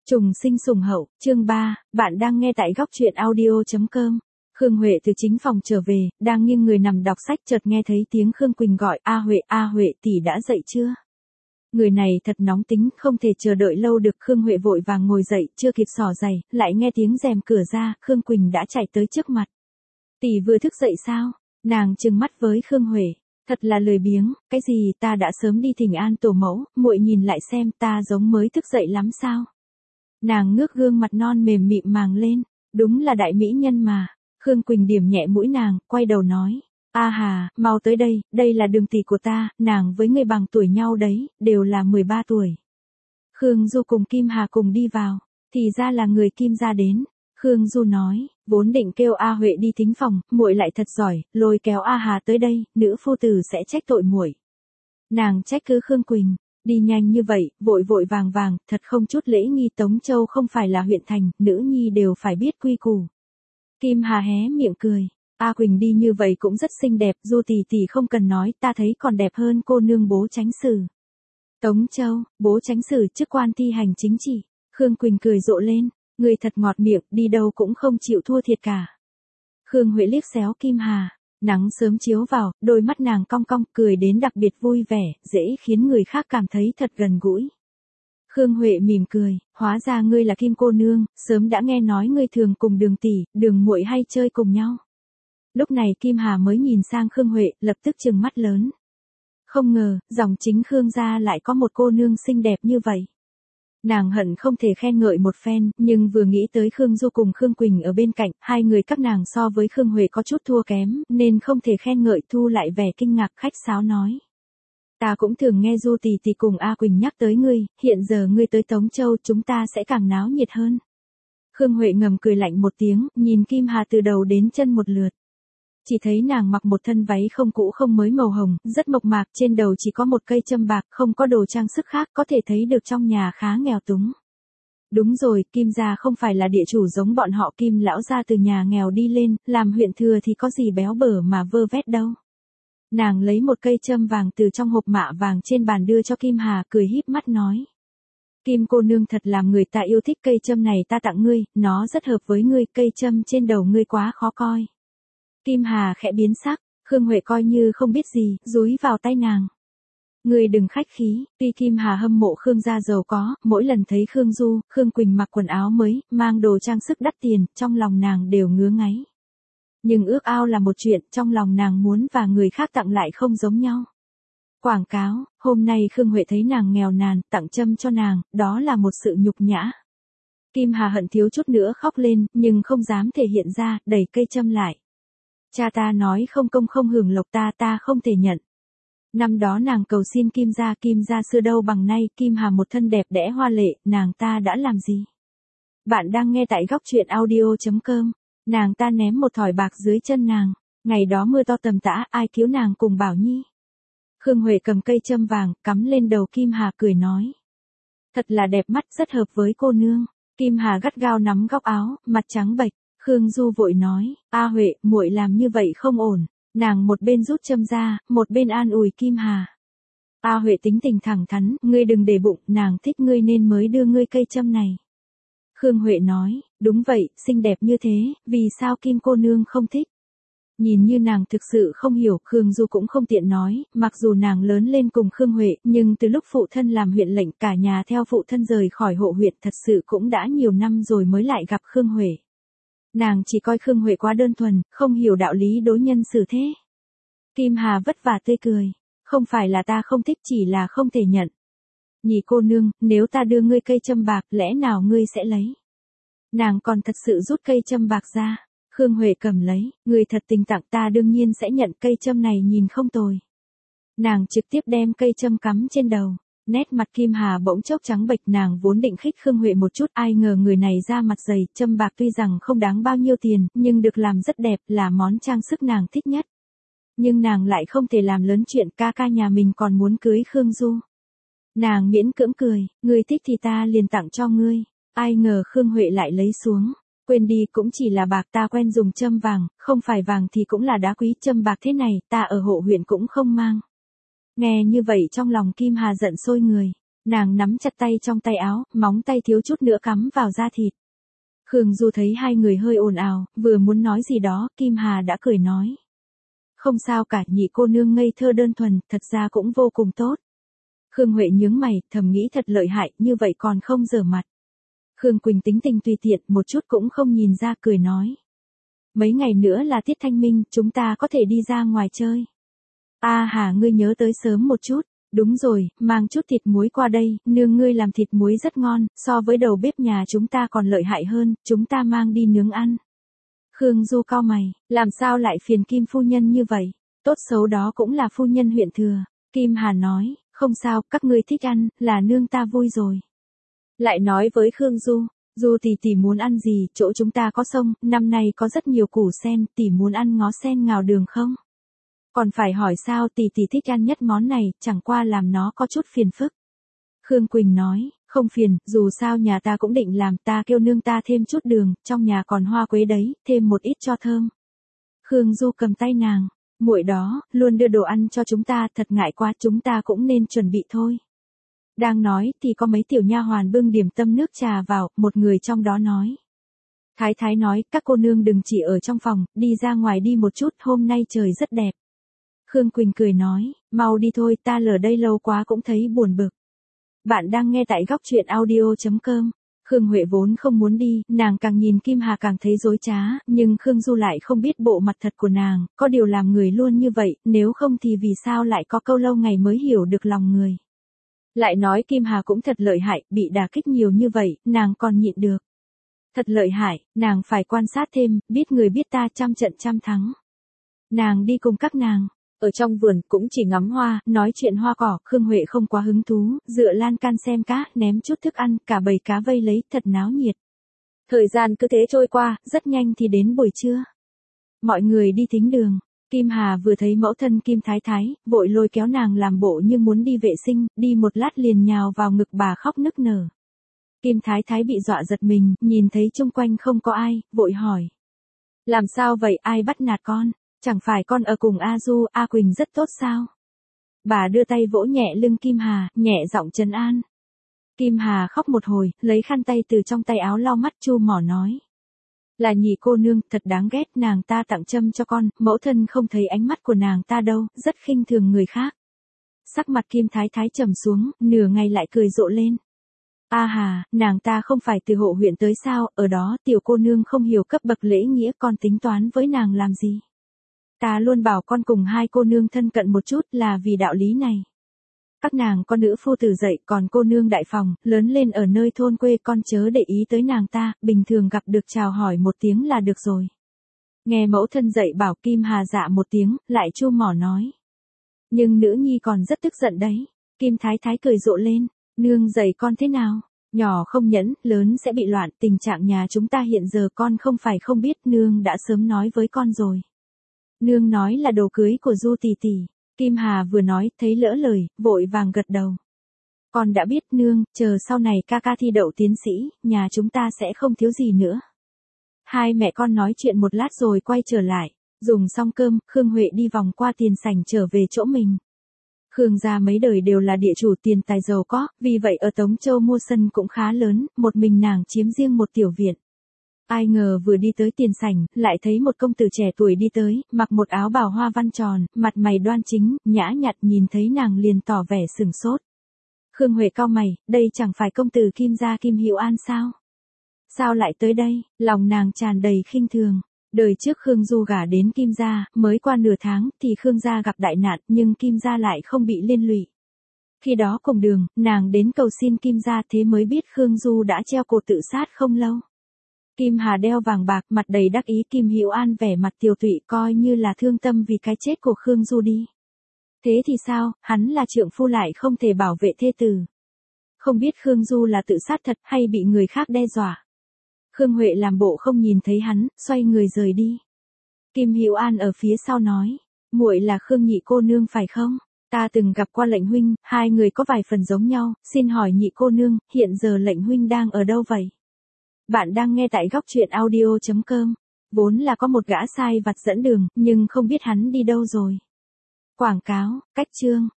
Trùng sinh sủng hậu, chương 3, bạn đang nghe tại góc truyện audio.com. Khương Huệ từ chính phòng trở về, đang nghiêng người nằm đọc sách chợt nghe thấy tiếng Khương Quỳnh gọi, A Huệ tỷ đã dậy chưa? Người này thật nóng tính, không thể chờ đợi lâu được. Khương Huệ vội vàng ngồi dậy, chưa kịp xỏ giày, lại nghe tiếng rèm cửa ra, Khương Quỳnh đã chạy tới trước mặt. Tỷ vừa thức dậy sao? Nàng trừng mắt với Khương Huệ. Thật là lười biếng, cái gì ta đã sớm đi thỉnh an tổ mẫu, muội nhìn lại xem ta giống mới thức dậy lắm sao? Nàng ngước gương mặt non mềm mịn màng lên, đúng là đại mỹ nhân mà. Khương Quỳnh điểm nhẹ mũi nàng, quay đầu nói, a hà, mau tới đây, đây là Đường tỷ của ta, nàng với người bằng tuổi nhau đấy, đều là 13 tuổi. Khương Du cùng Kim Hà cùng đi vào, thì ra là người Kim gia đến. Khương Du nói, vốn định kêu A Huệ đi thính phòng, muội lại thật giỏi, lôi kéo A Hà tới đây, nữ phu tử sẽ trách tội muội. Nàng trách cứ Khương Quỳnh. Đi nhanh như vậy, vội vội vàng vàng, thật không chút lễ nghi. Tống Châu không phải là huyện thành, nữ nhi đều phải biết quy củ. Kim Hà hé miệng cười, A Quỳnh đi như vậy cũng rất xinh đẹp, Du tỷ tỷ không cần nói, ta thấy còn đẹp hơn cô nương bố chánh sử. Tống Châu, bố chánh sử chức quan thi hành chính trị. Khương Quỳnh cười rộ lên, người thật ngọt miệng, đi đâu cũng không chịu thua thiệt cả. Khương Huệ liếc xéo Kim Hà. Nắng sớm chiếu vào, đôi mắt nàng cong cong, cười đến đặc biệt vui vẻ, dễ khiến người khác cảm thấy thật gần gũi. Khương Huệ mỉm cười, hóa ra ngươi là Kim cô nương, sớm đã nghe nói ngươi thường cùng Đường tỷ, Đường muội hay chơi cùng nhau. Lúc này Kim Hà mới nhìn sang Khương Huệ, lập tức trừng mắt lớn. Không ngờ, dòng chính Khương gia lại có một cô nương xinh đẹp như vậy. Nàng hận không thể khen ngợi một phen, nhưng vừa nghĩ tới Khương Du cùng Khương Quỳnh ở bên cạnh, hai người các nàng so với Khương Huệ có chút thua kém, nên không thể khen ngợi, thu lại vẻ kinh ngạc, khách sáo nói. Ta cũng thường nghe Du tỷ tỷ cùng A Quỳnh nhắc tới ngươi, hiện giờ ngươi tới Tống Châu chúng ta sẽ càng náo nhiệt hơn. Khương Huệ ngầm cười lạnh một tiếng, nhìn Kim Hà từ đầu đến chân một lượt. Chỉ thấy nàng mặc một thân váy không cũ không mới màu hồng, rất mộc mạc, trên đầu chỉ có một cây châm bạc, không có đồ trang sức khác, có thể thấy được trong nhà khá nghèo túng. Đúng rồi, Kim gia không phải là địa chủ giống bọn họ Kim lão gia từ nhà nghèo đi lên, làm huyện thừa thì có gì béo bở mà vơ vét đâu. Nàng lấy một cây châm vàng từ trong hộp mạ vàng trên bàn đưa cho Kim Hà, cười híp mắt nói. Kim cô nương thật làm người ta yêu thích, cây châm này ta tặng ngươi, nó rất hợp với ngươi, cây châm trên đầu ngươi quá khó coi. Kim Hà khẽ biến sắc, Khương Huệ coi như không biết gì, dúi vào tay nàng. Ngươi đừng khách khí, tuy Kim Hà hâm mộ Khương gia giàu có, mỗi lần thấy Khương Du, Khương Quỳnh mặc quần áo mới, mang đồ trang sức đắt tiền, trong lòng nàng đều ngứa ngáy. Nhưng ước ao là một chuyện, trong lòng nàng muốn và người khác tặng lại không giống nhau. Quảng cáo, hôm nay Khương Huệ thấy nàng nghèo nàn, tặng châm cho nàng, đó là một sự nhục nhã. Kim Hà hận thiếu chút nữa khóc lên, nhưng không dám thể hiện ra, đẩy cây châm lại. Cha ta nói không công không hưởng lộc ta không thể nhận. Năm đó nàng cầu xin Kim gia xưa đâu bằng nay, Kim Hà một thân đẹp đẽ hoa lệ, nàng ta đã làm gì? Bạn đang nghe tại góc truyện audio.com, nàng ta ném một thỏi bạc dưới chân nàng, ngày đó mưa to tầm tã, ai cứu nàng cùng Bảo Nhi? Khương Huệ cầm cây châm vàng, cắm lên đầu Kim Hà cười nói. Thật là đẹp mắt, rất hợp với cô nương. Kim Hà gắt gao nắm góc áo, mặt trắng bệch. Khương Du vội nói, A Huệ, muội làm như vậy không ổn. Nàng một bên rút châm ra, một bên an ủi Kim Hà. A Huệ tính tình thẳng thắn, ngươi đừng để bụng, nàng thích ngươi nên mới đưa ngươi cây châm này. Khương Huệ nói, đúng vậy, xinh đẹp như thế, vì sao Kim cô nương không thích? Nhìn như nàng thực sự không hiểu, Khương Du cũng không tiện nói, mặc dù nàng lớn lên cùng Khương Huệ, nhưng từ lúc phụ thân làm huyện lệnh cả nhà theo phụ thân rời khỏi hộ huyện thật sự cũng đã nhiều năm rồi mới lại gặp Khương Huệ. Nàng chỉ coi Khương Huệ quá đơn thuần, không hiểu đạo lý đối nhân xử thế. Kim Hà vất vả tươi cười, không phải là ta không thích, chỉ là không thể nhận. Nhị cô nương, nếu ta đưa ngươi cây châm bạc, lẽ nào ngươi sẽ lấy? Nàng còn thật sự rút cây châm bạc ra. Khương Huệ cầm lấy, người thật tình tặng, ta đương nhiên sẽ nhận, cây châm này nhìn không tồi. Nàng trực tiếp đem cây châm cắm trên đầu. Nét mặt Kim Hà bỗng chốc trắng bệch, nàng vốn định khích Khương Huệ một chút, ai ngờ người này ra mặt dày, châm bạc tuy rằng không đáng bao nhiêu tiền, nhưng được làm rất đẹp, là món trang sức nàng thích nhất. Nhưng nàng lại không thể làm lớn chuyện, ca nhà mình còn muốn cưới Khương Du. Nàng miễn cưỡng cười, ngươi thích thì ta liền tặng cho ngươi, ai ngờ Khương Huệ lại lấy xuống. Quên đi, cũng chỉ là bạc, ta quen dùng châm vàng, không phải vàng thì cũng là đá quý, châm bạc thế này, ta ở hộ huyện cũng không mang. Nghe như vậy trong lòng Kim Hà giận sôi người, Nàng nắm chặt tay trong tay áo, móng tay thiếu chút nữa cắm vào da thịt. Khương Du thấy hai người hơi ồn ào, vừa muốn nói gì đó, Kim Hà đã cười nói. Không sao cả, nhị cô nương ngây thơ đơn thuần, thật ra cũng vô cùng tốt. Khương Huệ nhướng mày, thầm nghĩ thật lợi hại, như vậy còn không dở mặt. Khương Quỳnh tính tình tùy tiện, một chút cũng không nhìn ra, cười nói. Mấy ngày nữa là tiết thanh minh, chúng ta có thể đi ra ngoài chơi. Hà, ngươi nhớ tới sớm một chút. Đúng rồi, mang chút thịt muối qua đây, nương ngươi làm thịt muối rất ngon, so với đầu bếp nhà chúng ta còn lợi hại hơn, chúng ta mang đi nướng ăn. Khương Du cau mày, làm sao lại phiền Kim phu nhân như vậy, tốt xấu đó cũng là phu nhân huyện thừa. Kim Hà nói, không sao, các ngươi thích ăn, là nương ta vui rồi. Lại nói với Khương Du, Du tỷ muốn ăn gì, chỗ chúng ta có sông, năm nay có rất nhiều củ sen, tỷ muốn ăn ngó sen ngào đường không? Còn phải hỏi sao tỷ thích ăn nhất món này, chẳng qua làm nó có chút phiền phức. Khương Quỳnh nói, không phiền, dù sao nhà ta cũng định làm, ta kêu nương ta thêm chút đường, trong nhà còn hoa quế đấy, thêm một ít cho thơm. Khương Du cầm tay nàng, muội đó, luôn đưa đồ ăn cho chúng ta, thật ngại quá, chúng ta cũng nên chuẩn bị thôi. Đang nói thì có mấy tiểu nha hoàn bưng điểm tâm nước trà vào, một người trong đó nói. Thái thái nói, các cô nương đừng chỉ ở trong phòng, đi ra ngoài đi một chút, hôm nay trời rất đẹp. Khương Quỳnh cười nói, mau đi thôi, ta ở đây lâu quá cũng thấy buồn bực. Bạn đang nghe tại góc truyện audio.com. Khương Huệ vốn không muốn đi, nàng càng nhìn Kim Hà càng thấy dối trá, nhưng Khương Du lại không biết bộ mặt thật của nàng, có điều làm người luôn như vậy, nếu không thì vì sao lại có câu lâu ngày mới hiểu được lòng người. Lại nói Kim Hà cũng thật lợi hại, bị đả kích nhiều như vậy, nàng còn nhịn được. Thật lợi hại, nàng phải quan sát thêm, biết người biết ta trăm trận trăm thắng. Nàng đi cùng các nàng. Ở trong vườn cũng chỉ ngắm hoa, nói chuyện hoa cỏ, Khương Huệ không quá hứng thú, dựa lan can xem cá, ném chút thức ăn, cả bầy cá vây lấy, thật náo nhiệt. Thời gian cứ thế trôi qua, rất nhanh thì đến buổi trưa. Mọi người đi thính đường, Kim Hà vừa thấy mẫu thân Kim Thái Thái, vội lôi kéo nàng làm bộ như muốn đi vệ sinh, đi một lát liền nhào vào ngực bà khóc nức nở. Kim Thái Thái bị dọa giật mình, nhìn thấy chung quanh không có ai, vội hỏi. Làm sao vậy, ai bắt nạt con? Chẳng phải con ở cùng A Du, A Quỳnh rất tốt sao? Bà đưa tay vỗ nhẹ lưng Kim Hà, nhẹ giọng trấn an. Kim Hà khóc một hồi, lấy khăn tay từ trong tay áo lau mắt chu mỏ nói. Là nhị cô nương, thật đáng ghét, nàng ta tặng châm cho con, mẫu thân không thấy ánh mắt của nàng ta đâu, rất khinh thường người khác. Sắc mặt Kim Thái Thái trầm xuống, nửa ngày lại cười rộ lên. Hà, nàng ta không phải từ hộ huyện tới sao, ở đó tiểu cô nương không hiểu cấp bậc lễ nghĩa, con tính toán với nàng làm gì? Ta luôn bảo con cùng hai cô nương thân cận một chút là vì đạo lý này. Các nàng có nữ phu tử dạy, còn cô nương đại phòng, lớn lên ở nơi thôn quê, con chớ để ý tới nàng ta, bình thường gặp được chào hỏi một tiếng là được rồi. Nghe mẫu thân dạy bảo, Kim Hà dạ một tiếng, lại chu mỏ nói. Nhưng nữ nhi còn rất tức giận đấy. Kim Thái Thái cười rộ lên, nương dạy con thế nào? Nhỏ không nhẫn, lớn sẽ bị loạn, tình trạng nhà chúng ta hiện giờ con không phải không biết, nương đã sớm nói với con rồi. Nương nói là đồ cưới của Du tỷ tỷ. Kim Hà vừa nói, thấy lỡ lời, vội vàng gật đầu. Con đã biết nương, chờ sau này ca ca thi đậu tiến sĩ, nhà chúng ta sẽ không thiếu gì nữa. Hai mẹ con nói chuyện một lát rồi quay trở lại. Dùng xong cơm, Khương Huệ đi vòng qua tiền sảnh trở về chỗ mình. Khương gia mấy đời đều là địa chủ tiền tài giàu có, vì vậy ở Tống Châu mua sân cũng khá lớn, một mình nàng chiếm riêng một tiểu viện. Ai ngờ vừa đi tới tiền sảnh, lại thấy một công tử trẻ tuổi đi tới, mặc một áo bào hoa văn tròn, mặt mày đoan chính, nhã nhặn, nhìn thấy nàng liền tỏ vẻ sửng sốt. Khương Huệ cau mày, đây chẳng phải công tử Kim gia Kim Hữu An sao? Sao lại tới đây? Lòng nàng tràn đầy khinh thường. Đời trước Khương Du gả đến Kim gia, mới qua nửa tháng thì Khương gia gặp đại nạn, nhưng Kim gia lại không bị liên lụy. Khi đó cùng đường, nàng đến cầu xin Kim gia, thế mới biết Khương Du đã treo cổ tự sát không lâu. Kim Hà đeo vàng bạc, mặt đầy đắc ý, Kim Hữu An vẻ mặt tiều tụy, coi như là thương tâm vì cái chết của Khương Du đi. Thế thì sao, hắn là trượng phu lại không thể bảo vệ thê tử. Không biết Khương Du là tự sát thật hay bị người khác đe dọa. Khương Huệ làm bộ không nhìn thấy hắn, xoay người rời đi. Kim Hữu An ở phía sau nói, muội là Khương nhị cô nương phải không? Ta từng gặp qua Lệnh huynh, hai người có vài phần giống nhau, xin hỏi nhị cô nương, hiện giờ Lệnh huynh đang ở đâu vậy? Bạn đang nghe tại góc truyện audio.com. Vốn là có một gã sai vặt dẫn đường, nhưng không biết hắn đi đâu rồi. Quảng cáo, cách chương.